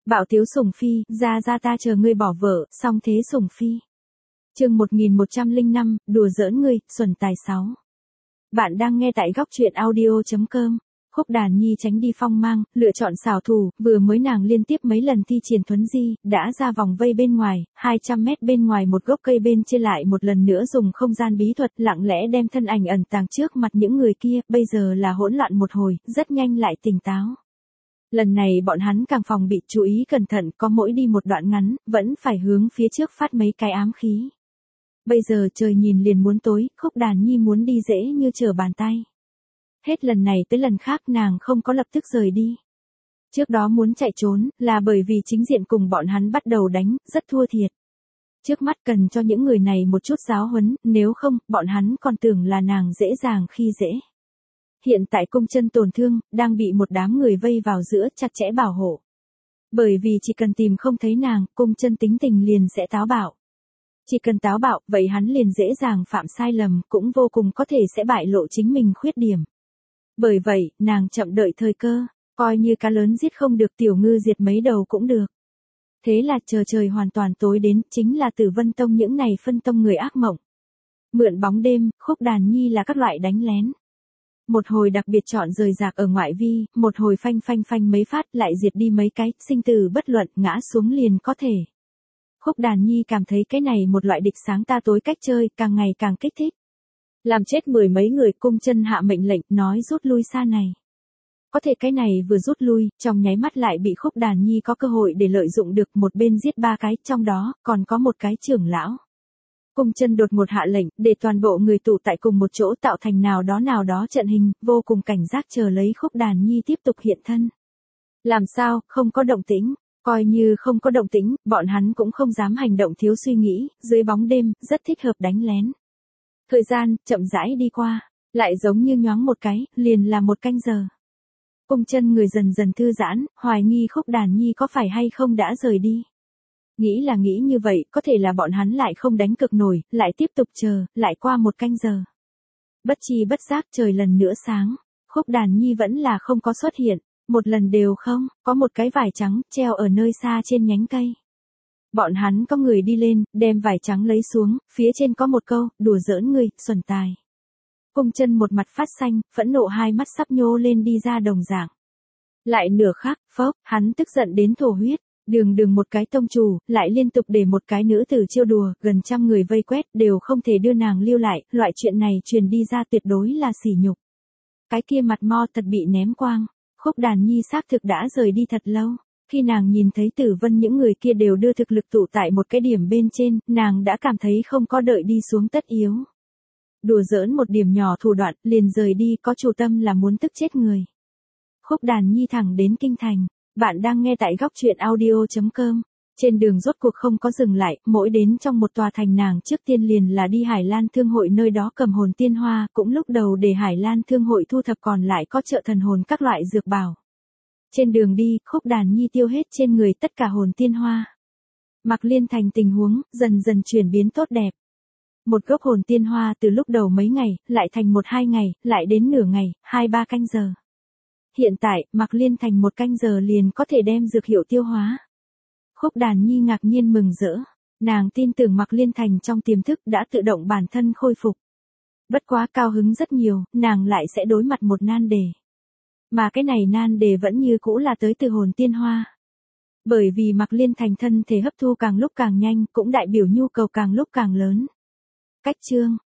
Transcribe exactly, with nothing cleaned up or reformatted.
Bạo tiếu sủng phi, ra ra ta chờ ngươi bỏ vợ, xong thế sủng phi. Chương một nghìn một trăm lẻ năm, đùa giỡn ngươi, xuẩn tài sáu. Bạn đang nghe tại góc truyện audio chấm com. Khúc Đàn Nhi tránh đi phong mang, lựa chọn xảo thủ, vừa mới nàng liên tiếp mấy lần thi triển thuấn di, đã ra vòng vây bên ngoài, hai trăm mét bên ngoài một gốc cây bên trên lại một lần nữa dùng không gian bí thuật lặng lẽ đem thân ảnh ẩn tàng trước mặt những người kia, bây giờ là hỗn loạn một hồi, rất nhanh lại tỉnh táo. Lần này bọn hắn càng phòng bị chú ý cẩn thận, có mỗi đi một đoạn ngắn, vẫn phải hướng phía trước phát mấy cái ám khí. Bây giờ trời nhìn liền muốn tối, Khúc Đàn Nhi muốn đi dễ như trở bàn tay. Hết lần này tới lần khác nàng không có lập tức rời đi. Trước đó muốn chạy trốn, là bởi vì chính diện cùng bọn hắn bắt đầu đánh, rất thua thiệt. Trước mắt cần cho những người này một chút giáo huấn, nếu không, bọn hắn còn tưởng là nàng dễ dàng khi dễ. Hiện tại cung chân tổn thương, đang bị một đám người vây vào giữa chặt chẽ bảo hộ. Bởi vì chỉ cần tìm không thấy nàng, cung chân tính tình liền sẽ táo bạo. Chỉ cần táo bạo, vậy hắn liền dễ dàng phạm sai lầm, cũng vô cùng có thể sẽ bại lộ chính mình khuyết điểm. Bởi vậy, nàng chậm đợi thời cơ, coi như cá lớn giết không được tiểu ngư diệt mấy đầu cũng được. Thế là chờ trời hoàn toàn tối đến, chính là Tử Vân Tông những này phân tông người ác mộng. Mượn bóng đêm, Khúc Đàn Nhi là các loại đánh lén. Một hồi đặc biệt chọn rời rạc ở ngoại vi, một hồi phanh phanh phanh mấy phát lại diệt đi mấy cái, sinh tử bất luận, ngã xuống liền có thể. Khúc Đàn Nhi cảm thấy cái này một loại địch sáng ta tối cách chơi, càng ngày càng kích thích. Làm chết mười mấy người, cung chân hạ mệnh lệnh, nói rút lui xa này. Có thể cái này vừa rút lui, trong nháy mắt lại bị Khúc Đàn Nhi có cơ hội để lợi dụng được, một bên giết ba cái, trong đó, còn có một cái trưởng lão. Cung chân đột một hạ lệnh, để toàn bộ người tụ tại cùng một chỗ tạo thành nào đó nào đó trận hình, vô cùng cảnh giác chờ lấy Khúc Đàn Nhi tiếp tục hiện thân. Làm sao, không có động tĩnh, coi như không có động tĩnh, bọn hắn cũng không dám hành động thiếu suy nghĩ, dưới bóng đêm, rất thích hợp đánh lén. Thời gian, chậm rãi đi qua, lại giống như nhoáng một cái, liền là một canh giờ. Cung chân người dần dần thư giãn, hoài nghi Khúc Đàn Nhi có phải hay không đã rời đi. Nghĩ là nghĩ như vậy, có thể là bọn hắn lại không đánh cực nổi, lại tiếp tục chờ, lại qua một canh giờ. Bất chi bất giác trời lần nữa sáng, Khúc Đàn Nhi vẫn là không có xuất hiện, một lần đều không, có một cái vải trắng, treo ở nơi xa trên nhánh cây. Bọn hắn có người đi lên, đem vải trắng lấy xuống, phía trên có một câu, đùa giỡn ngươi, xuẩn tài. Cung chân một mặt phát xanh, phẫn nộ hai mắt sắp nhô lên đi ra đồng dạng. Lại nửa khắc, phốc, hắn tức giận đến thổ huyết. Đường đường một cái tông chủ, lại liên tục để một cái nữ tử chiêu đùa, gần trăm người vây quét, đều không thể đưa nàng lưu lại, loại chuyện này truyền đi ra tuyệt đối là sỉ nhục. Cái kia mặt mo thật bị ném quang, Khúc Đàn Nhi xác thực đã rời đi thật lâu, khi nàng nhìn thấy Tử Vân những người kia đều đưa thực lực tụ tại một cái điểm bên trên, nàng đã cảm thấy không có đợi đi xuống tất yếu. Đùa giỡn một điểm nhỏ thủ đoạn, liền rời đi, có chủ tâm là muốn tức chết người. Khúc Đàn Nhi thẳng đến kinh thành. Bạn đang nghe tại góc truyện audio chấm com. Trên đường rốt cuộc không có dừng lại, mỗi đến trong một tòa thành nàng trước tiên liền là đi Hải Lan Thương hội nơi đó cầm hồn tiên hoa, cũng lúc đầu để Hải Lan Thương hội thu thập còn lại có trợ thần hồn các loại dược bảo. Trên đường đi, Khúc Đàn Nhi tiêu hết trên người tất cả hồn tiên hoa. Mạc Liên Thành tình huống, dần dần chuyển biến tốt đẹp. Một gốc hồn tiên hoa từ lúc đầu mấy ngày, lại thành một hai ngày, lại đến nửa ngày, hai ba canh giờ. Hiện tại, Mạc Liên Thành một canh giờ liền có thể đem dược hiệu tiêu hóa. Khúc Đàn Nhi ngạc nhiên mừng rỡ. Nàng tin tưởng Mạc Liên Thành trong tiềm thức đã tự động bản thân khôi phục. Bất quá cao hứng rất nhiều, nàng lại sẽ đối mặt một nan đề. Mà cái này nan đề vẫn như cũ là tới từ hồn tiên hoa. Bởi vì Mạc Liên Thành thân thể hấp thu càng lúc càng nhanh, cũng đại biểu nhu cầu càng lúc càng lớn. Cách chương,